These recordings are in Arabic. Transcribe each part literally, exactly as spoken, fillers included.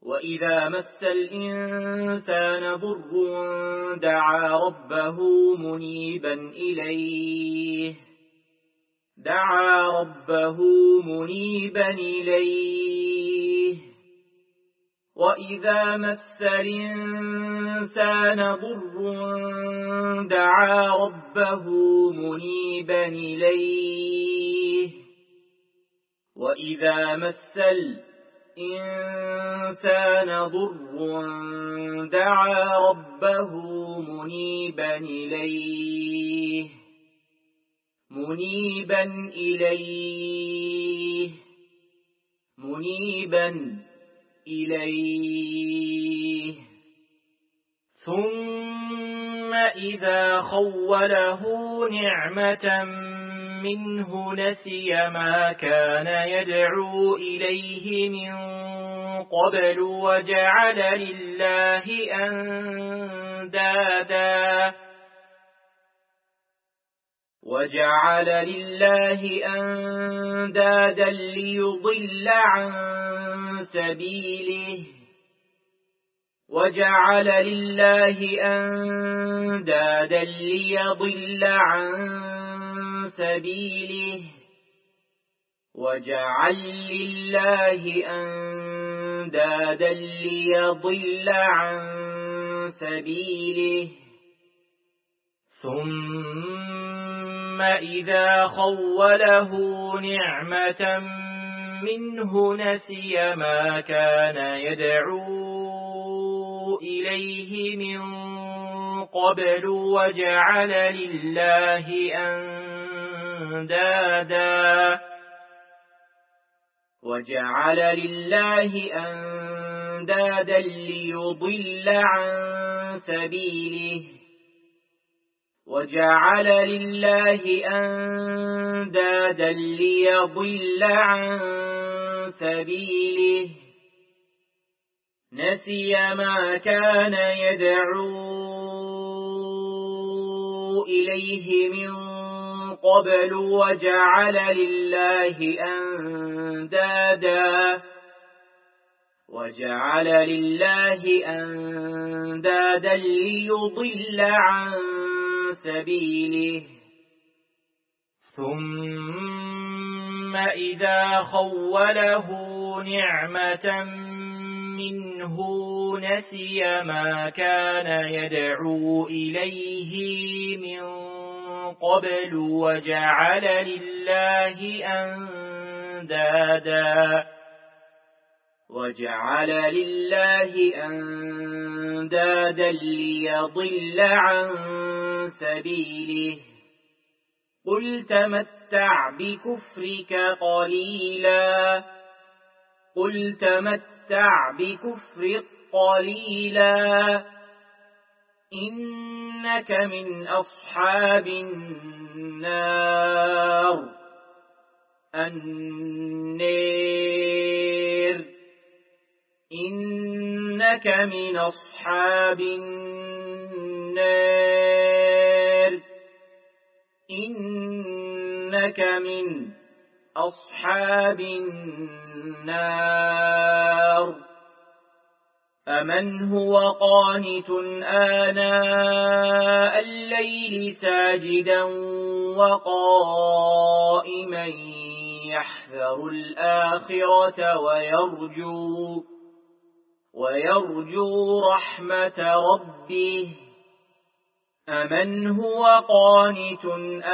وإذا مس الإنسان ضر دعا ربه منيبا إليه دعا ربه منيبا إليه وإذا مس الإنسان ضر دعا ربه منيبا إليه وإذا مس الإنسان ضر دعا ربه منيبا إليه منيبا إليه منيبا إليه ثم إذا خوله نعمة منه نسي ما كان يدعو إليه من قبل وجعل لله أندادا وجعل لله أندادا ليضل عن سبيله وجعل لله أندادا ليضل عن سبيله وجعل لله أندادا ليضل عن سبيله ثم إذا خوله نعمة منه نسي ما كان يدعو إليه من قبل وجعل لله أندادا وجعل لله أندادا ليضل عن سبيله وجعل لله أندادا ليضل عن سبيله نسي ما كان يدعو إليه من قبل وجعل لله أندادا وجعل لله أندادا ليضل عن سبيله ثم إذا خوله نعمة منه نسي ما كان يدعو إليه من قبل وجعل لله أندادا وجعل لله أندادا ليضل عن سبيله قل تمتع بكفرك قليلا قل تمتع بكفرك قليلا إنك من أصحاب النار النار إنك من أصحاب النار إنك من أصحاب النار أمن هو قانت آناء الليل ساجدا وقائما يحذر الآخرة ويرجو ويرجو رحمة ربه أمن هو قانت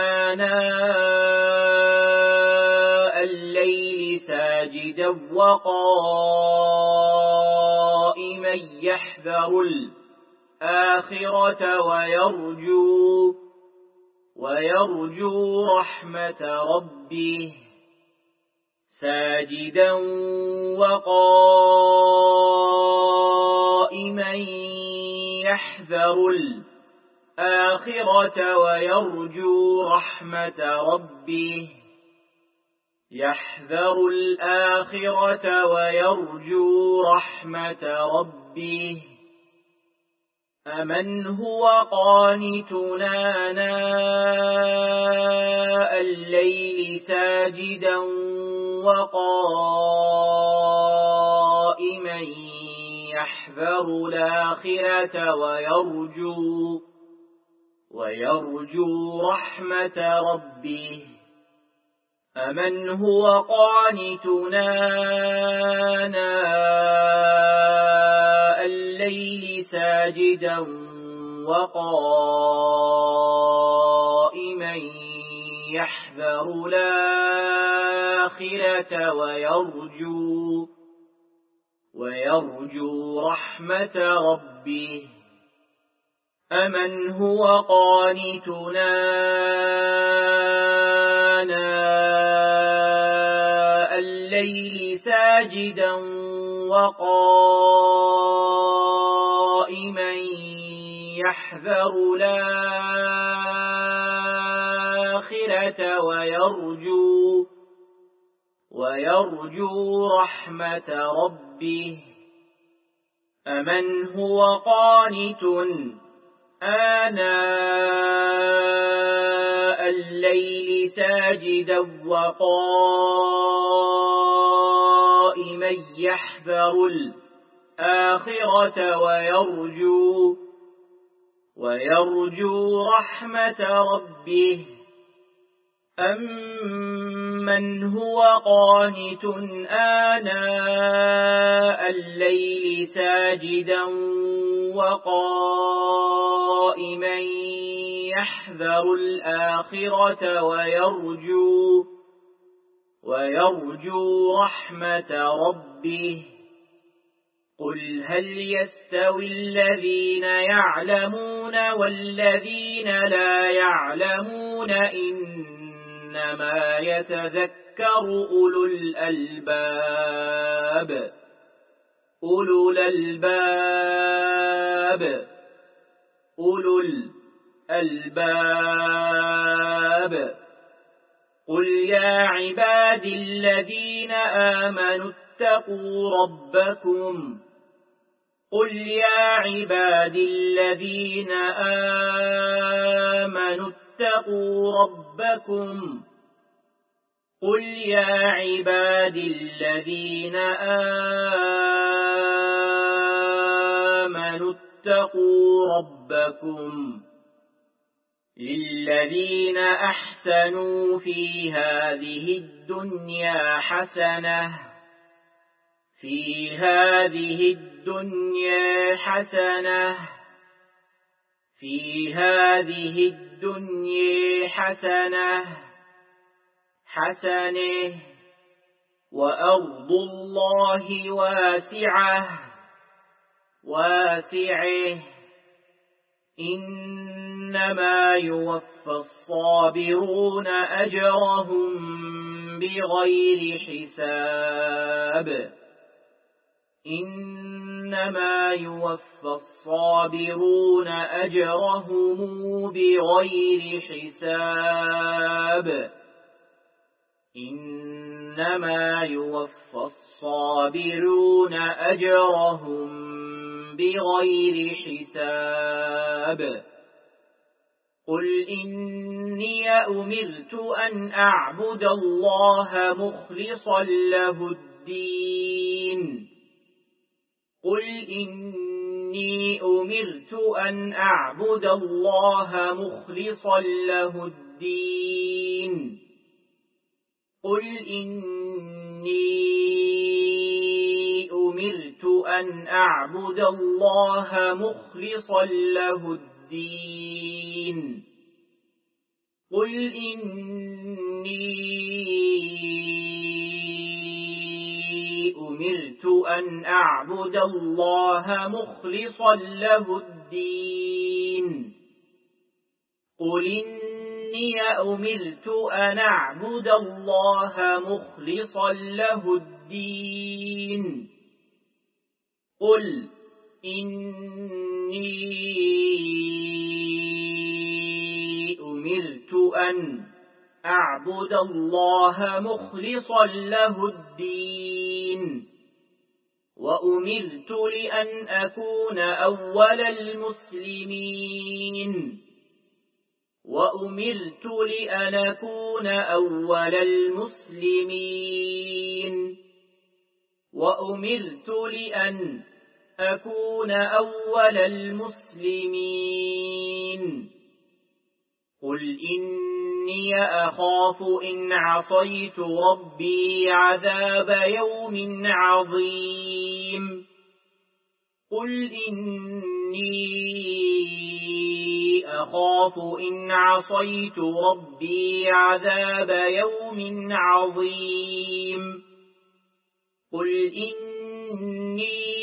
آناء الليل ساجدا وقائما يحذر الآخرة ويرجو ويرجو رحمة ربه ساجدا وقائما يحذر الآخرة ويرجو رحمة ربه يحذر الآخرة ويرجو رحمة ربه أمن هو قانت آناء الليل ساجدا وقائما يحذر الآخرة ويرجو ويرجو رحمة ربه أمن هو قانتنا آناء الليل ساجدا وقائما يحذر الآخرة ويرجو ويرجو رحمة ربه أمن هو قانتنا آناء الليل ساجدا وقائما يحذر الآخرة ويرجو ويرجو رحمة ربه أمن هو قانت آناء الليل ساجدا وقائما يحذر الآخرة ويرجو ويرجو رحمة ربه أمن هو قانت آناء الليل ساجدا وقائما يحذر الآخرة ويرجو ويرجو رحمة ربه قل هل يستوي الذين يعلمون والذين لا يعلمون إنما يتذكر أولو الألباب أولو الألباب أولو الألباب قل يا عبادي الذين آمنوا اتقوا ربكم قل يا عبادي الذين آمنوا اتقوا ربكم قل يا عبادي الذين آمنوا اتقوا ربكم للذين أحسنوا في هذه الدنيا حسنة في هذه الدنيا حسنة في هذه الدنيا حسنة حسنة وأرض الله واسعة واسعة إنما يوفى الصابرون أجرهم بغير حساب إنما يوفى الصابرون أجرهم بغير حساب إنما يوفى الصابرون أجرهم بغير حساب قل إني أمرت أن أعبد الله مخلصا له الدين قل إني أمرت أن أعبد الله مخلصا له الدين قل إني أمرت أن أعبد الله مخلصا له الدين قل إني أمرت أن أعبد الله مخلصا له الدين قل إني أمرت أن أعبد الله مخلصا له الدين قل إني أمرت أن أعبد الله مخلصا له الدين وأمرت لأن أكون أول المسلمين وأمرت لأن أكون أول المسلمين وأمرت لأن أكون أول المسلمين قل إني أخاف إن عصيت ربي عذاب يوم عظيم قل إني أخاف إن عصيت ربي عذاب يوم عظيم قل إني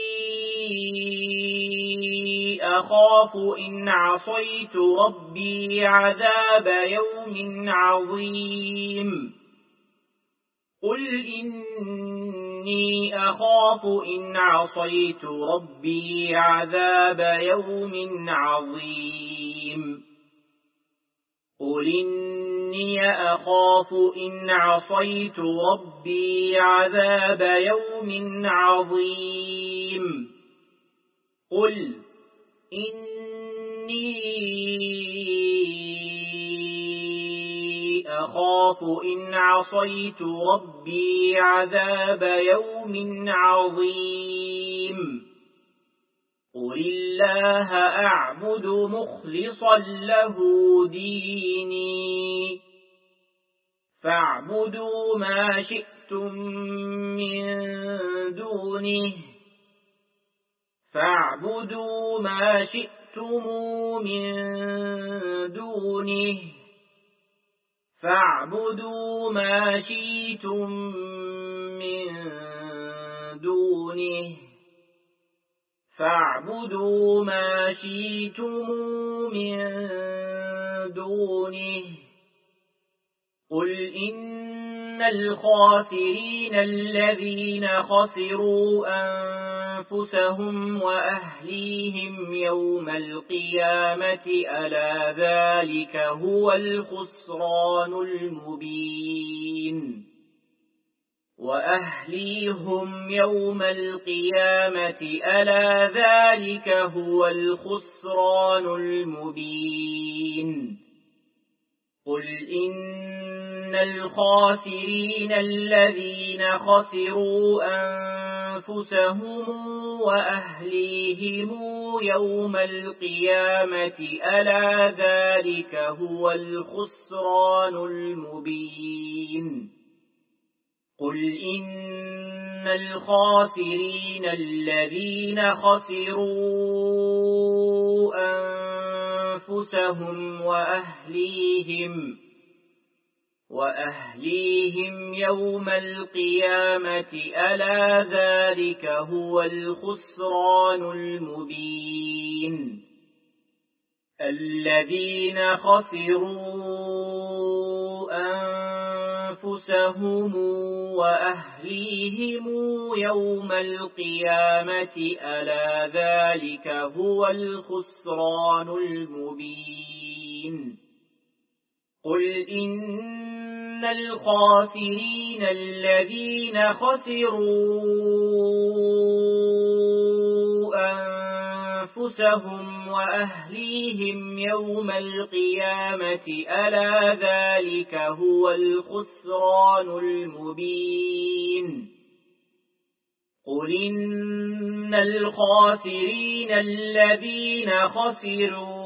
أخاف إن عصيت ربي عذاب يوم عظيم قل إني أخاف إن عصيت ربي عذاب يوم عظيم قل إني أخاف إن عصيت ربي عذاب يوم عظيم قل إني أخاف إن عصيت ربي عذاب يوم عظيم قل الله أعبد مخلصا له ديني فاعبدوا ما شئتم من دونه فاعبدوا ما شئتم من دونه فاعبدوا ما شئتم من دونه فاعبدوا ما شئتم من دونه قل إن الخاسرين الذين خسروا أنفسهم وأهليهم يوم القيامة ألا ذلك هو الخسران المبين وأهليهم يوم القيامة ألا ذلك هو الخسران المبين قل إن الخاسرين الذين خسروا أنفسهم وأهليهم يوم القيامة ألا ذلك هو الخسران المبين قل إن الخاسرين الذين خسروا أنفسهم وأهليهم وأهليهم يوم القيامة ألا ذلك هو الخسران المبين الذين خسروا أنفسهم وأهليهم يوم القيامة ألا ذلك هو الخسران المبين قل إن الخاسرين الذين خسروا أنفسهم وأهليهم يوم القيامة ألا ذلك هو الخسران المبين قل إن الخاسرين الذين خسروا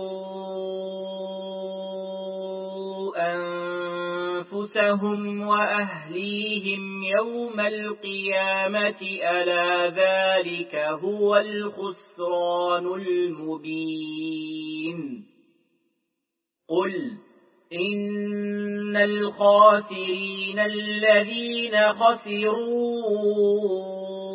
أنفسهم وأهليهم يوم القيامة ألا ذلك هو الخسران المبين قل إن الخاسرين الذين خسروا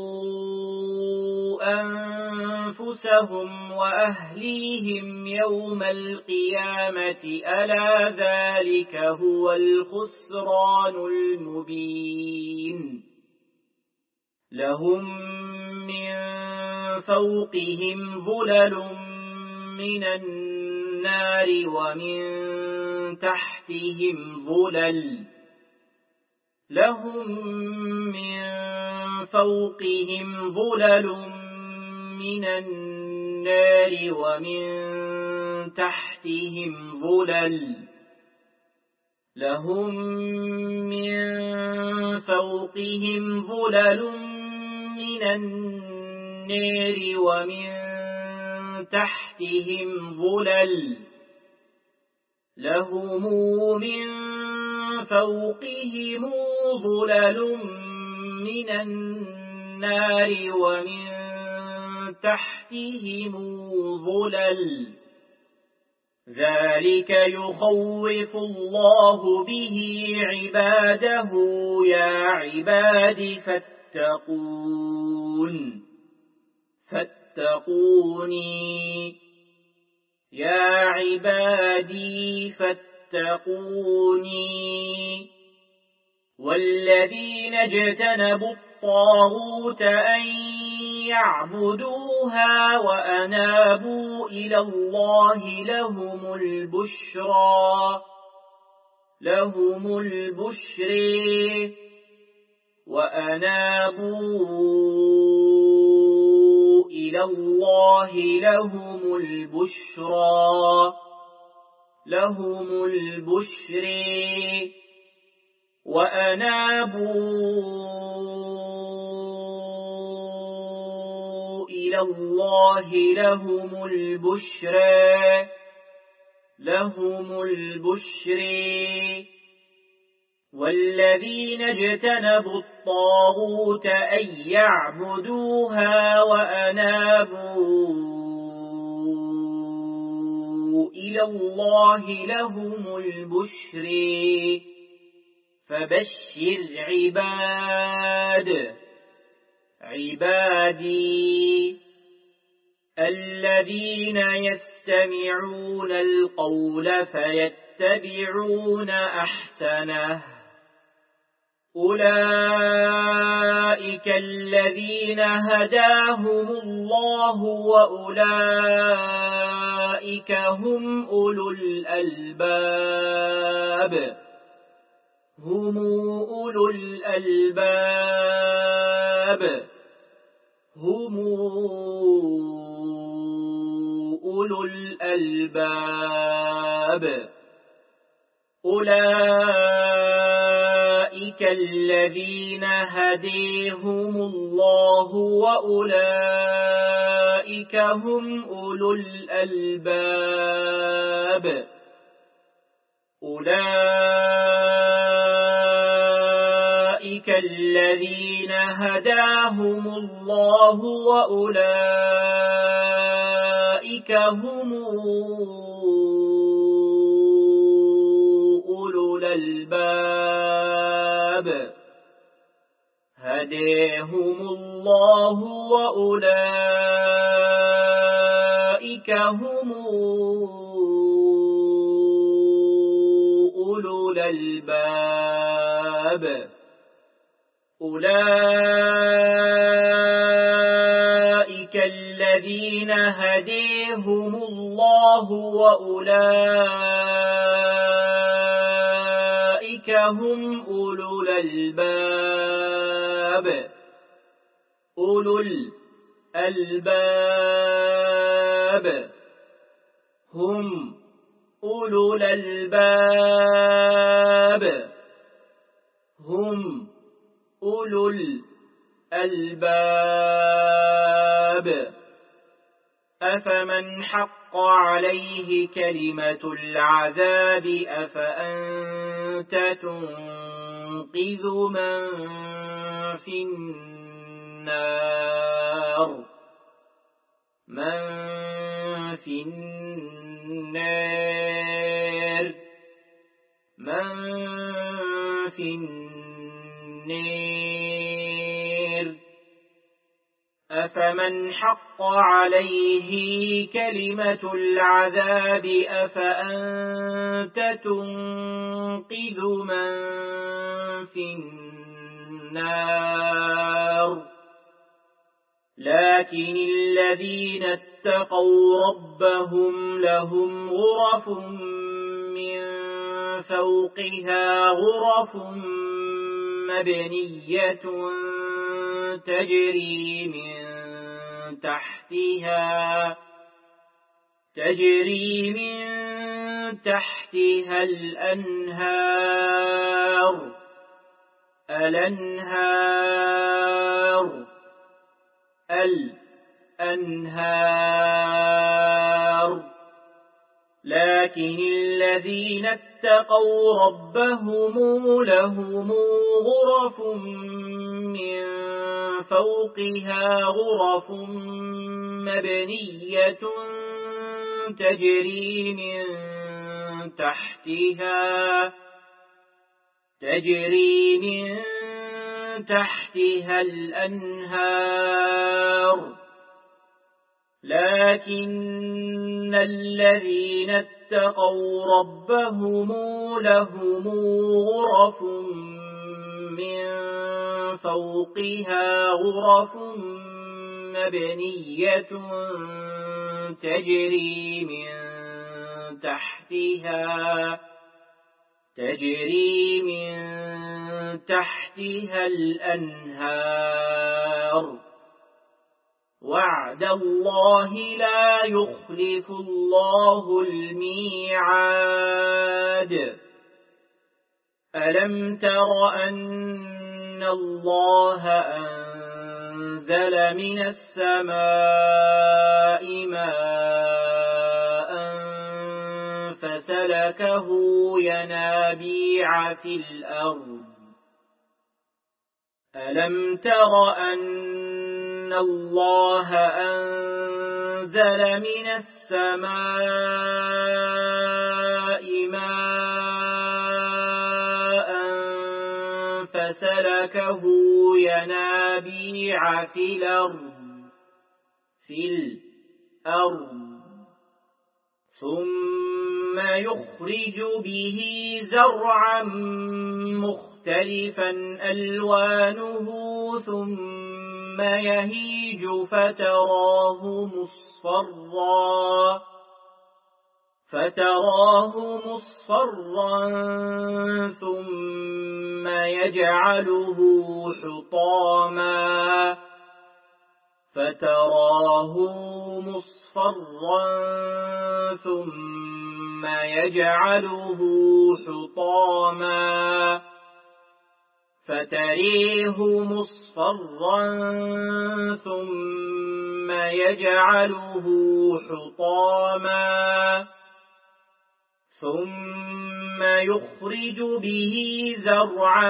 أنفسهم وأهليهم يوم القيامة ألا ذلك هو الخسران المبين لهم من فوقهم ظلل من النار ومن تحتهم ظلل لهم من فوقهم ظلل من النار ومن تحتهم ظلل لهم من فوقهم ظلل من النار النار ومن تحتهم ظلل لهم من فوقهم ظلل من النار ومن تحتهم ظلل ذلك يخوف الله به عباده يا عباد فاتقون فاتقوني يا عبادي فاتقوني والذين اجتنبوا الطاغوت أن يعبدوها وأنابوا إلى الله لهم البشرى لهم البشر وأنابوا إلى الله لهم البشرى لهم البشر وأنابوا إلى الله لهم البشرى لهم البشر والذين اجتنبوا الطاغوت أن يعبدوها وأنابوا إلى الله لهم البشر فبشر عباد عبادي الذين يستمعون القول فيتبعون أحسنه أولئك الذين هداهم الله وأولئك هم أولو الألباب هم أولو الألباب هم أولو الألباب أولئك الذين هديهم الله وأولئك هم أولو الألباب أولئك الذين هداهم الله وأولئك هم أولو الألباب هداهم الله وأولئك هم أولو الألباب أولئك الذين هديهم الله وأولئك هم أولو الألباب أولو الألباب هم أولو الألباب هم أولو الألباب أفمن حق عليه كلمة العذاب أفأنت تنقذ من في النار من في النار من في النار أفمن حق عليه كلمة العذاب أفأنت تنقذ من في النار لكن الذين اتقوا ربهم لهم غرف من فوقها غرف مبنية تجري من تحتها تجري من تحتها الأنهار الأنهار الأنهار لكن الذين اتقوا ربهم لهم غرف من فوقها غرف مبنية تجري من تحتها تجري من تحتها الأنهار لكن الذين اتقوا ربهم لهم غرف من فوقها غرف مبنية تجري من تحتها تجري من تحتها الأنهار وعد الله لا يخلف الله الميعاد ألم تر أن الله أنزل من السماء ماء فسلكه ينابيع في الأرض ألم تر أن الله أنزل من السماء ماء فسلكه ينابيع في الأرض في الأرض ثم يخرج به زرعا مختلفا ألوانه ثم يهيج فتراه مصفرا فتراه مصفرا ثم يجعله حطاما فتراه مصفرا ثم يجعله حطاما فتريه مصفرا ثم يجعله حطاما ثم يخرج به زرعا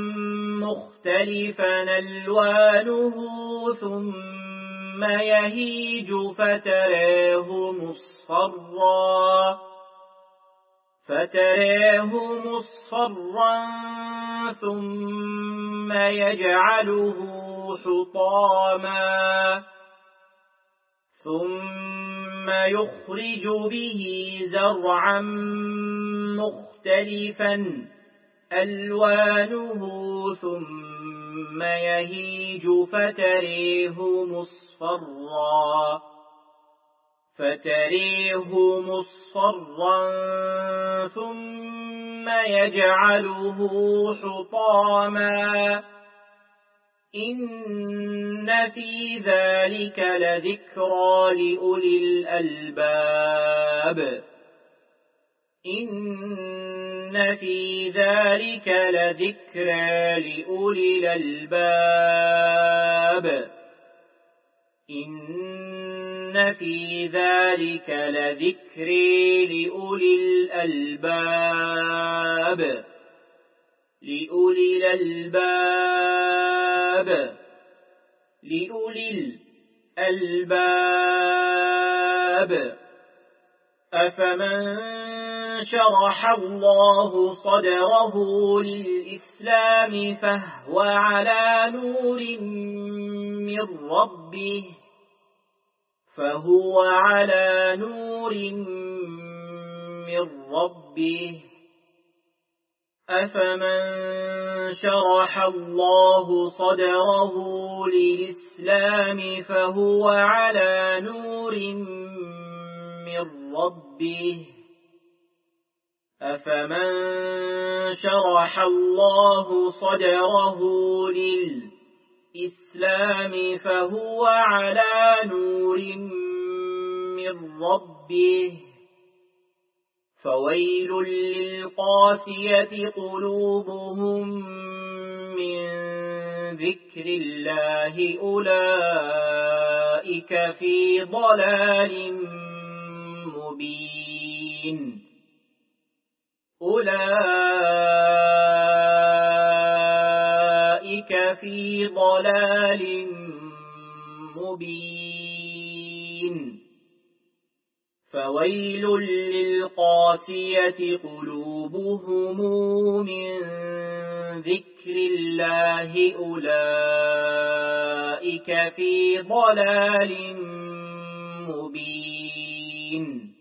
مختلفا ألوانه ثم يهيج فتراه مصفرا فتراه مصفرا ثم يجعله حطاما ثم يخرج به زرعا مختلفا ألوانه ثم يهيج فتريه مصفرا فتريه مصفرا ثم يجعله حطاما إن في ذلك لذكرى لأولي الألباب إن في ذلك لذكرى لأولي الألباب إن في ذلك لذكرى لأولي الألباب لأولي الألباب لأولي الألباب أفمن شرح الله صدره للإسلام فهو على نور من ربه فهو على نور من ربه أفمن شرح الله صدره للإسلام فهو على نور من ربه أفمن شرح الله صدره للإسلام فهو على نور من ربه فويل للقاسية قلوبهم من ذكر الله أولئك أولئك في ضلال مبين أولئك في ضلال مبين فويل للقاسية قلوبهم من ذكر الله أولئك في ضلال مبين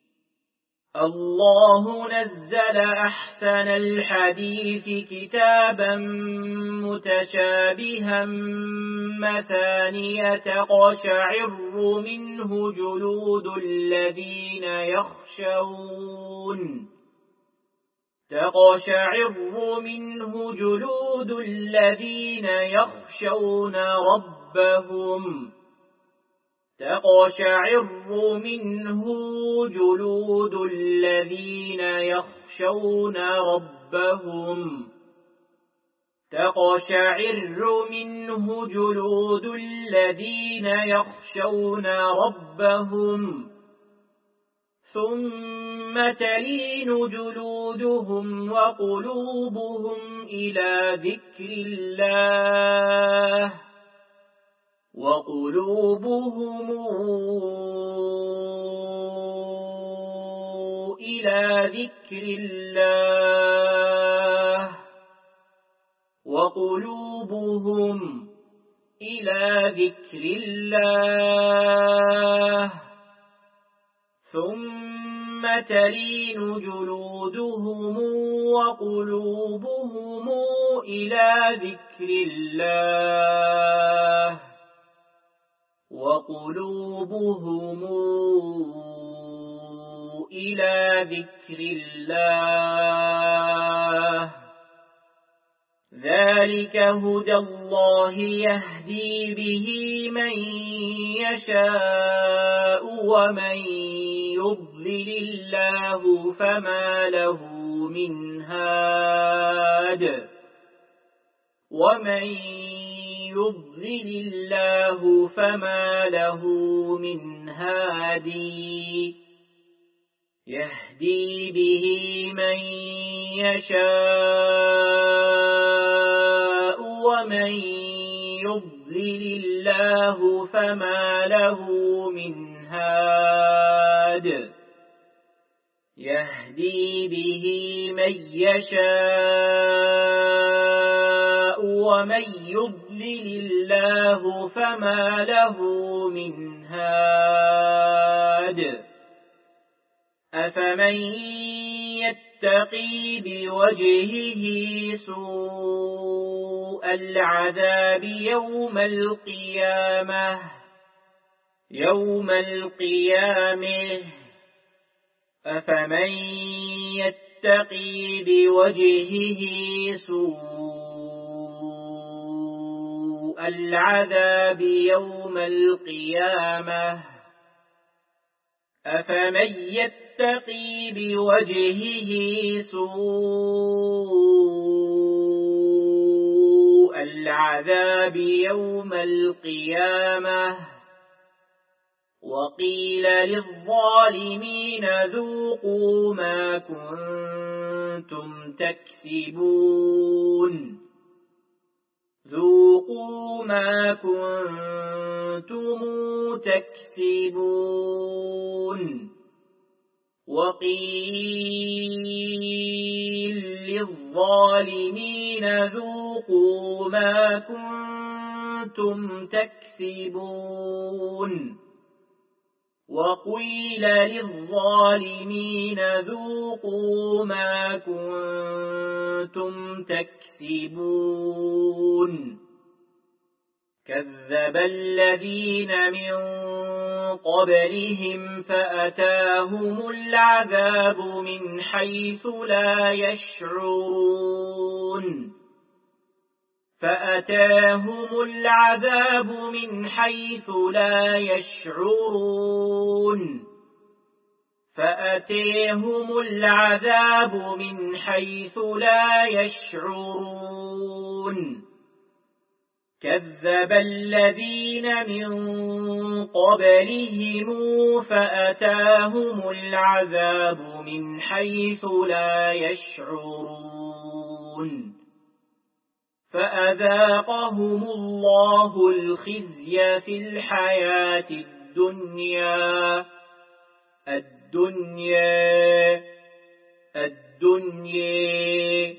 الله نزل أحسن الحديث كتابا متشابها مثانية تقشعر منه جلود الذين يخشون تقشعر منه جلود الذين يخشون ربهم تقشعر منه جلود الذين يخشون ربهم تقشعر منه جلود الذين يخشون ربهم ثم تلين جلودهم وقلوبهم إلى ذكر الله وقلوبهم إلى ذكر الله وقلوبهم إلى ذكر الله ثم تلين جلودهم وقلوبهم إلى ذكر الله وقلوبهم إلى ذكر الله ذلك هدى الله يهدي به من يشاء ومن يضلل الله فما له من هاد ومن يضلل الله فما له من هادي يهدي به من يشاء ومن يضلل الله فما له من هاد يهدي به من يشاء ومن يضلل الله فما له من هاد أفمن يتقي بوجهه سوء العذاب يوم القيامة يوم القيامة أفمن يتقي بوجهه سوء العذاب يوم القيامة أفمن يتقي بوجهه سوء العذاب يوم القيامة وقيل للظالمين ذوقوا ما كنتم تكسبون ذوقوا ما كنتم تكسبون وقيل للظالمين ذوقوا ما كنتم تكسبون وقيل للظالمين ذوقوا ما كنتم تكسبون كذب الذين من قبلهم فأتاهم العذاب من حيث لا يشعرون فأتاهم العذاب من حيث لا يشعرون فأتاهم العذاب من حيث لا يشعرون كذب الذين من قبلهم فأتاهم العذاب من حيث لا يشعرون فأذاقهم الله الخزي في الحياة الدنيا الدنيا الدنيا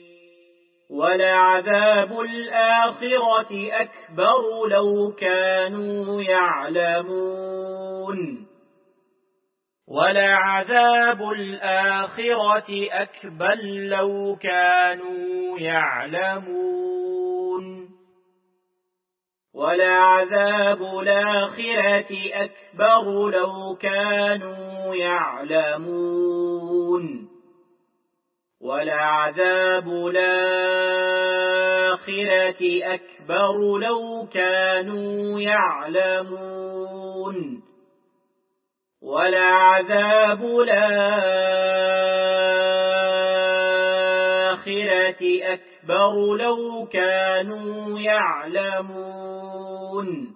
ولعذاب الآخرة أكبر لو كانوا يعلمون ولعذاب الآخرة أكبر لو كانوا يعلمون ولعذاب الآخرة أكبر لو كانوا يعلمون ولعذاب الآخرة أكبر لو كانوا يعلمون ولعذاب الآخرة أكبر لو كانوا يعلمون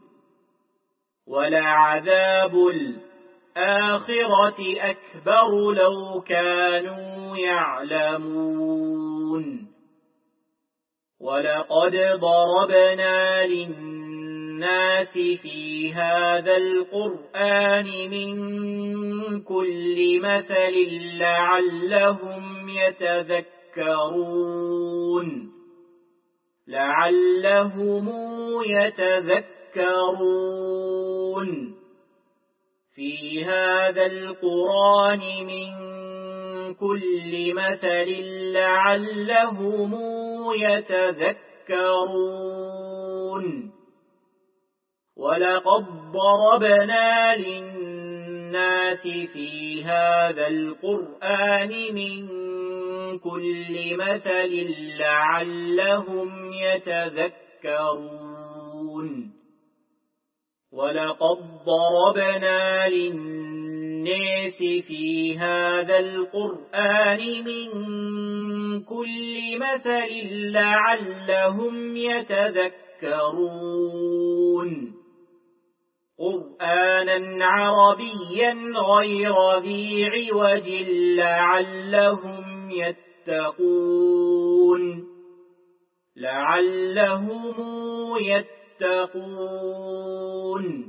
ولعذاب الآخرة أكبر لو كانوا يعلمون ولقد ضربنا للناس في هذا القرآن من كل مثل لعلهم يتذكرون لعلهم يتذكرون في هذا القرآن من كل مثل لعلهم يتذكرون ولقد ضربنا للناس في هذا القرآن من كل مثل لعلهم يتذكرون ولقد ضربنا للناس في هذا القرآن من كل مثل لعلهم يتذكرون قرآنا عربيا غير ذي عوج لعلهم يتقون لعلهم يتقون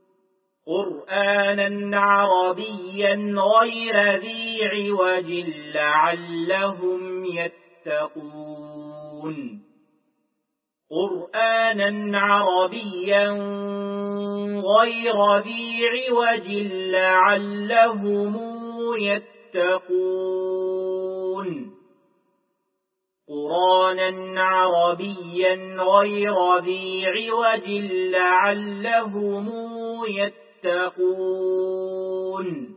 قرآنا عربيا غير ذي عوج لعلهم يتقون قرآنا عربيا غير ذي عوج لعلهم يتقون قرآنا عربيا غير ذي عوج لعلهم يتقون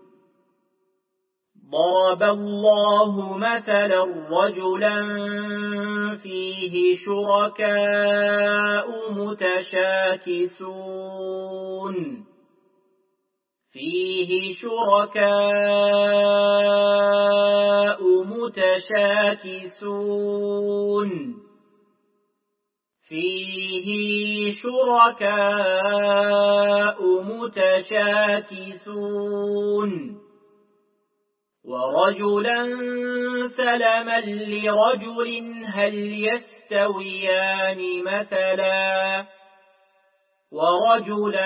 ضرب الله مثلا رجلا فيه شركاء متشاكسون فيه شركاء متشاكسون فيه شركاء متشاكسون ورجلا سلما لرجل هل يستويان مثلا ورجلا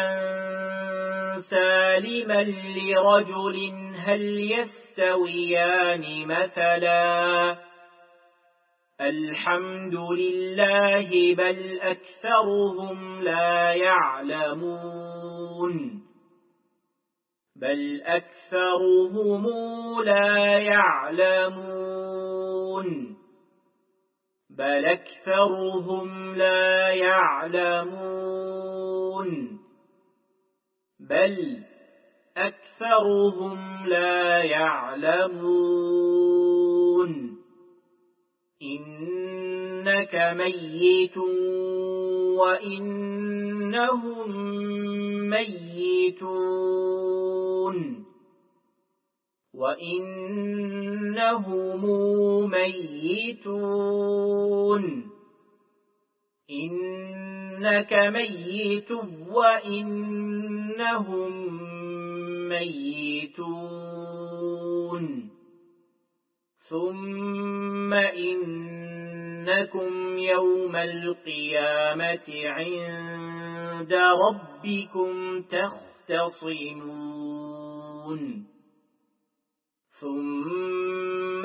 سالما لرجل هل يستويان مثلا الحمد لله بل أكثرهم لا يعلمون بل أكثرهم لا يعلمون بل أكثرهم لا يعلمون بل أكثرهم لا يعلمون إنك ميت وإنهم ميتون وإنهم ميتون إن إنك ميت وإنهم ميتون ثم إنكم يوم القيامة عند ربكم تختصمون ثم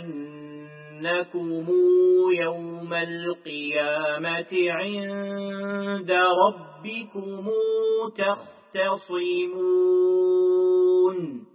إنكم يوم القيامة عند ربكم تختصمون